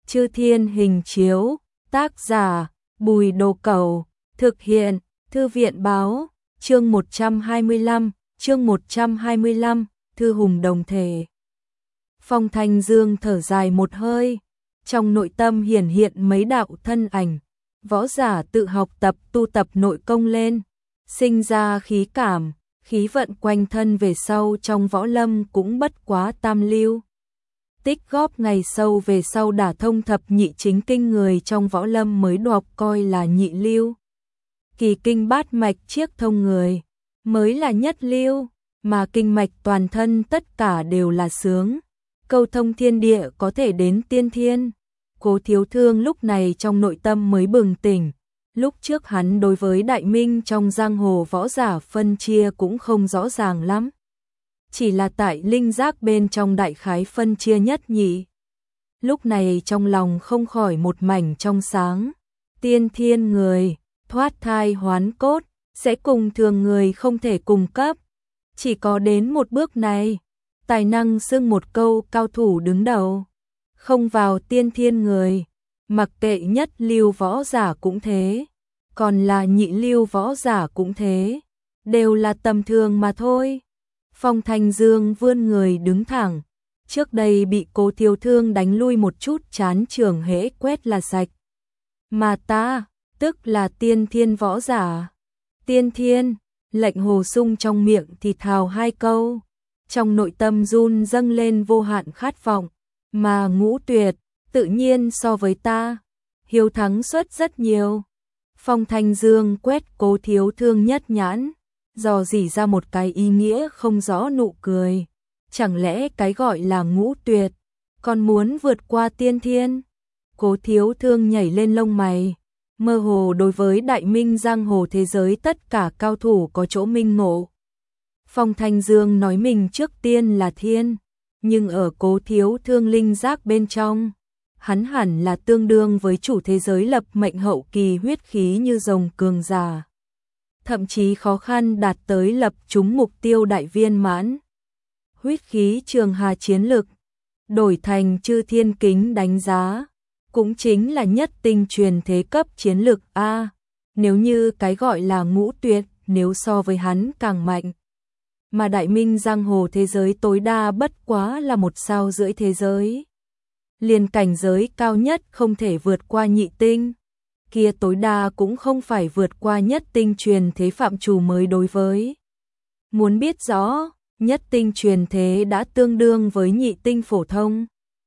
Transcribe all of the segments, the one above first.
Chư Thiên hình chiếu, tác giả, Bùi Đồ Cẩu, thực hiện, Thư viện báo, chương 125, Thư hùng đồng thể. Phong Thanh Dương thở dài một hơi, trong nội tâm hiển hiện mấy đạo thân ảnh, võ giả tự học tập tu tập nội công lên, sinh ra khí cảm, khí vận quanh thân về sau trong võ lâm cũng bất quá tam lưu. Tích góp ngày sâu về sau đả thông thập nhị chính kinh người trong võ lâm mới đọc coi là nhị lưu. Kỳ kinh bát mạch chiếc thông người mới là nhất lưu, mà kinh mạch toàn thân tất cả đều là sướng. Câu thông thiên địa có thể đến tiên thiên. Cố Thiếu Thương lúc này trong nội tâm mới bừng tỉnh. Lúc trước hắn đối với đại minh trong giang hồ võ giả phân chia cũng không rõ ràng lắm. Chỉ là tại linh giác bên trong đại khái phân chia nhất nhị. Lúc này trong lòng không khỏi một mảnh trong sáng. Tiên thiên người, thoát thai hoán cốt, sẽ cùng thường người không thể cùng cấp. Chỉ có đến một bước này, tài năng xưng một câu cao thủ đứng đầu. Không vào tiên thiên người, mặc kệ nhất lưu võ giả cũng thế, còn là nhị lưu võ giả cũng thế, đều là tầm thường mà thôi. Phong Thanh Dương vươn người đứng thẳng, trước đây bị Cố Thiếu Thương đánh lui một chút chán trường hễ quét là sạch. Mà ta, tức là tiên thiên võ giả. Tiên thiên, Lệnh Hồ Sung trong miệng thì thào hai câu, trong nội tâm run dâng lên vô hạn khát vọng, mà Ngũ Tuyệt, tự nhiên so với ta, hiếu thắng suất rất nhiều. Phong Thanh Dương quét Cố Thiếu Thương nhất nhãn, dò dỉ ra một cái ý nghĩa không rõ nụ cười. Chẳng lẽ cái gọi là Ngũ Tuyệt, còn muốn vượt qua tiên thiên? Cố Thiếu Thương nhảy lên lông mày, mơ hồ đối với đại minh giang hồ thế giới tất cả cao thủ có chỗ minh ngộ. Phong Thanh Dương nói mình trước tiên là thiên, nhưng ở Cố Thiếu Thương linh giác bên trong, hắn hẳn là tương đương với chủ thế giới lập mệnh hậu kỳ huyết khí như rồng cường giả. Thậm chí khó khăn đạt tới lập trúng mục tiêu đại viên mãn. Huyết khí trường hà chiến lực, đổi thành Chư Thiên Kính đánh giá, cũng chính là nhất tinh truyền thế cấp chiến lực A. Nếu như cái gọi là Ngũ Tuyệt, nếu so với hắn càng mạnh. Mà đại minh giang hồ thế giới tối đa bất quá là 1 sao rưỡi thế giới. Liền cảnh giới cao nhất không thể vượt qua nhị tinh, kia tối đa cũng không phải vượt qua nhất tinh truyền thế phạm trù mới đối với. Muốn biết rõ, nhất tinh truyền thế đã tương đương với nhị tinh phổ thông.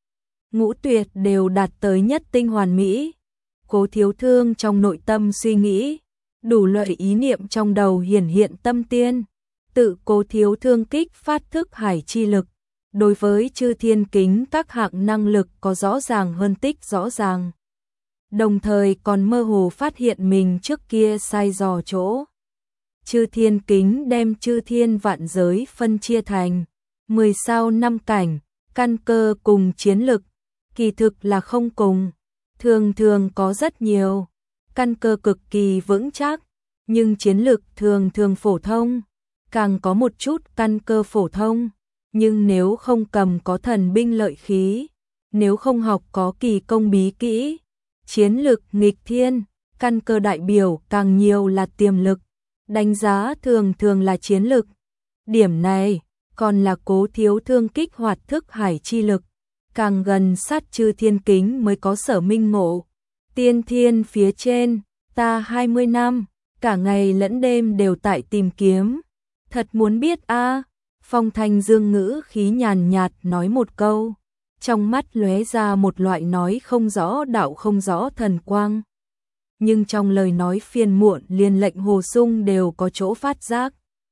Ngũ Tuyệt đều đạt tới nhất tinh hoàn mỹ. Cố Thiếu Thương trong nội tâm suy nghĩ, đủ loại ý niệm trong đầu hiển hiện tâm tiên. Tự Cố Thiếu Thương kích phát thức hải chi lực, đối với Chư Thiên Kính các hạng năng lực có rõ ràng hơn tích rõ ràng. Đồng thời còn mơ hồ phát hiện mình trước kia sai dò chỗ. Chư Thiên Kính đem chư thiên vạn giới phân chia thành 10 sao 5 cảnh, căn cơ cùng chiến lực, kỳ thực là không cùng, thường thường có rất nhiều, căn cơ cực kỳ vững chắc, nhưng chiến lực thường thường phổ thông, càng có một chút căn cơ phổ thông, nhưng nếu không cầm có thần binh lợi khí, nếu không học có kỳ công bí kỹ, chiến lực nghịch thiên, căn cơ đại biểu càng nhiều là tiềm lực, đánh giá thường thường là chiến lực. Điểm này còn là Cố Thiếu Thương kích hoạt thức hải chi lực, càng gần sát Chư Thiên Kính mới có sở minh ngộ. Tiên thiên phía trên, ta 20 năm, cả ngày lẫn đêm đều tại tìm kiếm. Thật muốn biết a. Phong Thanh Dương ngữ khí nhàn nhạt nói một câu, trong mắt lóe ra một loại nói không rõ đạo không rõ thần quang. Nhưng trong lời nói phiền muộn liền Lệnh Hồ Sung đều có chỗ phát giác.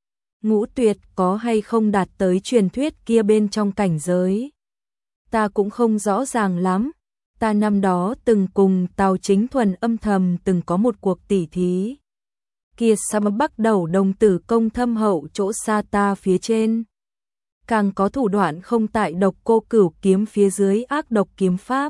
Ngũ Tuyệt có hay không đạt tới truyền thuyết kia bên trong cảnh giới, ta cũng không rõ ràng lắm. Ta năm đó từng cùng Tào Chính Thuần âm thầm từng có một cuộc tỉ thí. Kia sao mà bắt đầu đồng tử công thâm hậu chỗ xa ta phía trên. Càng có thủ đoạn không tại Độc Cô Cửu kiếm phía dưới ác độc kiếm pháp.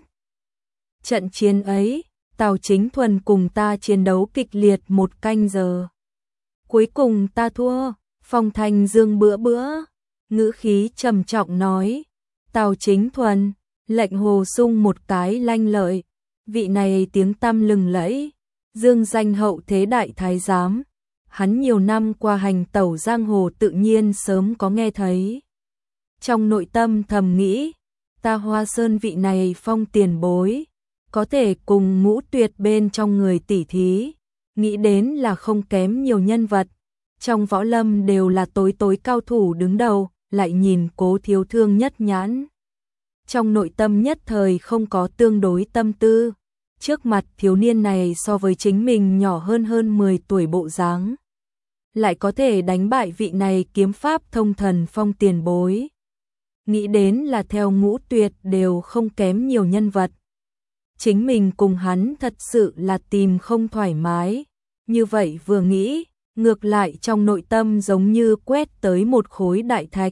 Trận chiến ấy, Tào Chính Thuần cùng ta chiến đấu kịch liệt 1 canh giờ. Cuối cùng ta thua. Phong Thanh Dương bữa, ngữ khí trầm trọng nói, Tào Chính Thuần, Lệnh Hồ Sung một cái lanh lợi, vị này tiếng tăm lừng lẫy, dương danh hậu thế đại thái giám, hắn nhiều năm qua hành tẩu giang hồ tự nhiên sớm có nghe thấy. Trong nội tâm thầm nghĩ, ta Hoa Sơn vị này Phong tiền bối, có thể cùng Ngũ Tuyệt bên trong người tỷ thí, nghĩ đến là không kém nhiều nhân vật, trong võ lâm đều là tối cao thủ đứng đầu, lại nhìn Cố Thiếu Thương nhất nhãn. Trong nội tâm nhất thời không có tương đối tâm tư, trước mặt thiếu niên này so với chính mình nhỏ hơn 10 tuổi bộ dáng, lại có thể đánh bại vị này kiếm pháp thông thần Phong tiền bối. Nghĩ đến là theo Ngũ Tuyệt đều không kém nhiều nhân vật. Chính mình cùng hắn thật sự là tìm không thoải mái, như vậy vừa nghĩ, ngược lại trong nội tâm giống như quét tới một khối đại thạch.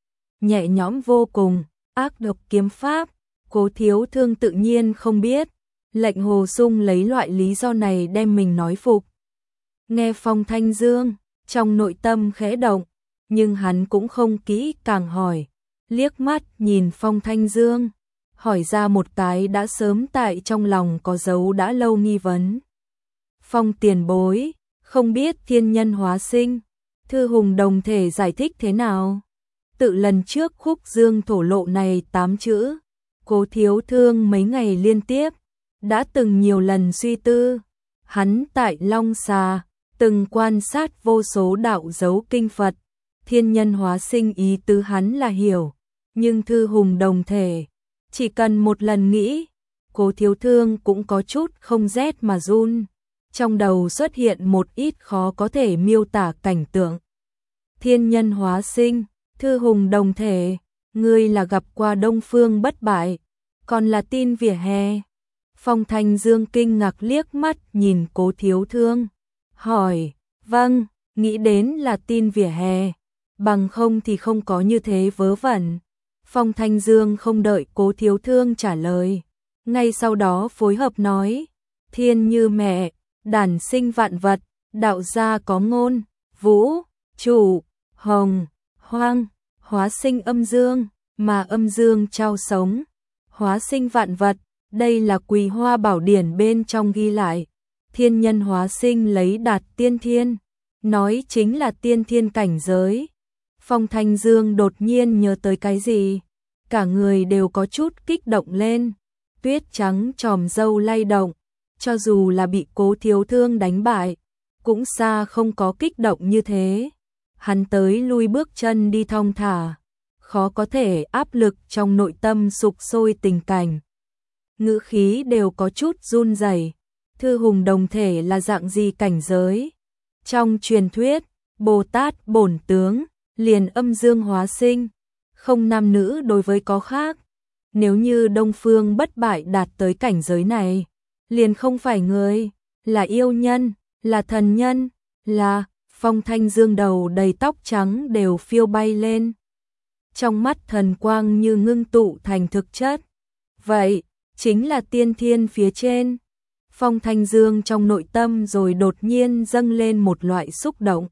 Nhẹ nhõm vô cùng, ác độc kiếm pháp, Cố Thiếu Thương tự nhiên không biết, Lệnh Hồ Sung lấy loại lý do này đem mình nói phục. Nghe Phong Thanh Dương, trong nội tâm khẽ động, nhưng hắn cũng không kỹ càng hỏi, liếc mắt nhìn Phong Thanh Dương, hỏi ra một cái đã sớm tại trong lòng có dấu đã lâu nghi vấn. Phong tiền bối, không biết thiên nhân hóa sinh, Thư Hùng đồng thể giải thích thế nào? Tự lần trước khúc dương thổ lộ này 8 chữ, Cố Thiếu Thương mấy ngày liên tiếp, đã từng nhiều lần suy tư. Hắn tại Long Xà, từng quan sát vô số đạo dấu kinh Phật, thiên nhân hóa sinh ý tứ hắn là hiểu, nhưng Thư Hùng đồng thể, chỉ cần một lần nghĩ, Cố Thiếu Thương cũng có chút không rét mà run, trong đầu xuất hiện một ít khó có thể miêu tả cảnh tượng. Thiên nhân hóa sinh, Thư Hùng đồng thể, ngươi là gặp qua Đông Phương bất bại, còn là tin vỉa hè. Phong Thanh Dương kinh ngạc liếc mắt nhìn Cố Thiếu Thương, hỏi, vâng, nghĩ đến là tin vỉa hè, bằng không thì không có như thế vớ vẩn. Phong Thanh Dương không đợi Cố Thiếu Thương trả lời, ngay sau đó phối hợp nói, thiên như mẹ, đản sinh vạn vật, đạo gia có ngôn, vũ, trụ, hồng, hoang, hóa sinh âm dương, mà âm dương trao sống, hóa sinh vạn vật, đây là Quỳ Hoa Bảo Điển bên trong ghi lại, thiên nhân hóa sinh lấy đạt tiên thiên, nói chính là tiên thiên cảnh giới. Phong Thanh Dương đột nhiên nhớ tới cái gì, cả người đều có chút kích động lên, tuyết trắng tròm râu lay động, cho dù là bị Cố Thiếu Thương đánh bại, cũng xa không có kích động như thế. Hắn tới lui bước chân đi thong thả, khó có thể áp lực trong nội tâm sục sôi tình cảnh. Ngữ khí đều có chút run rẩy. Thư Hùng đồng thể là dạng gì cảnh giới? Trong truyền thuyết, Bồ Tát bổn tướng, liền âm dương hóa sinh, không nam nữ đối với có khác. Nếu như Đông Phương bất bại đạt tới cảnh giới này, liền không phải người, là yêu nhân, là thần nhân, là... Phong Thanh Dương đầu đầy tóc trắng đều phiêu bay lên. Trong mắt thần quang như ngưng tụ thành thực chất. Vậy, chính là tiên thiên phía trên. Phong Thanh Dương trong nội tâm rồi đột nhiên dâng lên một loại xúc động.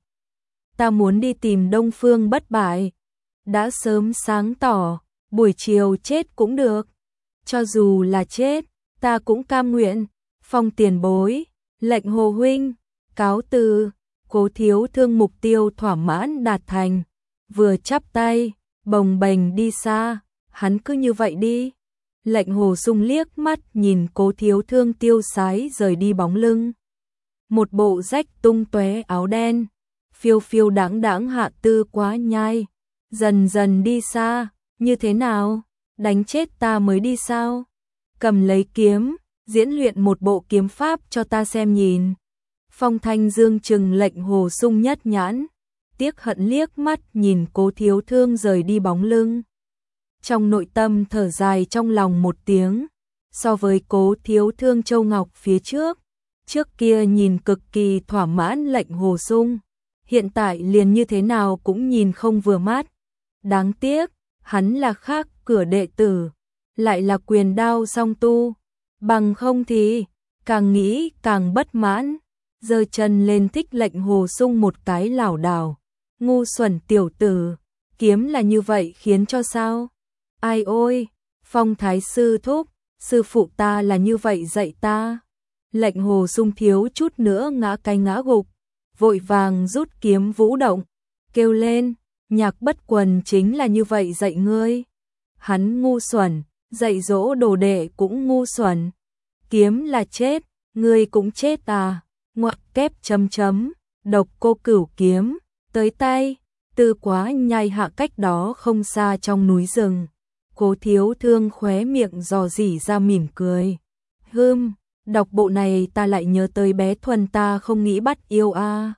Ta muốn đi tìm Đông Phương bất bại. Đã sớm sáng tỏ, buổi chiều chết cũng được. Cho dù là chết, ta cũng cam nguyện. Phong tiền bối, Lệnh Hồ huynh, cáo từ. Cố Thiếu Thương mục tiêu thỏa mãn đạt thành, vừa chắp tay, bồng bềnh đi xa, hắn cứ như vậy đi. Lệnh Hồ Sung liếc mắt nhìn Cố Thiếu Thương tiêu sái rời đi bóng lưng. Một bộ rách tung tóe áo đen, phiêu phiêu đáng đáng hạ tư quá nhai, dần dần đi xa, như thế nào, đánh chết ta mới đi sao? Cầm lấy kiếm, diễn luyện một bộ kiếm pháp cho ta xem nhìn. Phong Thanh Dương trừng Lệnh Hồ Sung nhất nhãn, tiếc hận liếc mắt nhìn Cố Thiếu Thương rời đi bóng lưng. Trong nội tâm thở dài trong lòng một tiếng, so với Cố Thiếu Thương Châu Ngọc phía trước kia nhìn cực kỳ thỏa mãn Lệnh Hồ Sung, hiện tại liền như thế nào cũng nhìn không vừa mắt. Đáng tiếc, hắn là khác cửa đệ tử, lại là quyền đao song tu, bằng không thì càng nghĩ càng bất mãn. Giơ chân lên thích Lệnh Hồ Sung một cái lảo đảo, ngu xuẩn tiểu tử, kiếm là như vậy khiến cho sao? Ai ôi, Phong thái sư thúc, sư phụ ta là như vậy dạy ta. Lệnh Hồ Sung thiếu chút nữa ngã cái ngã gục, vội vàng rút kiếm vũ động, kêu lên, Nhạc Bất Quần chính là như vậy dạy ngươi. Hắn ngu xuẩn, dạy dỗ đồ đệ cũng ngu xuẩn. Kiếm là chết, ngươi cũng chết à, ngoặc kép chấm chấm, Độc Cô Cửu kiếm, tới tay, Từ Quá Nhai hạ cách đó không xa trong núi rừng. Cố Thiếu Thương khóe miệng dò dỉ ra mỉm cười. Đọc bộ này ta lại nhớ tới bé Thuần ta không nghĩ bắt yêu a.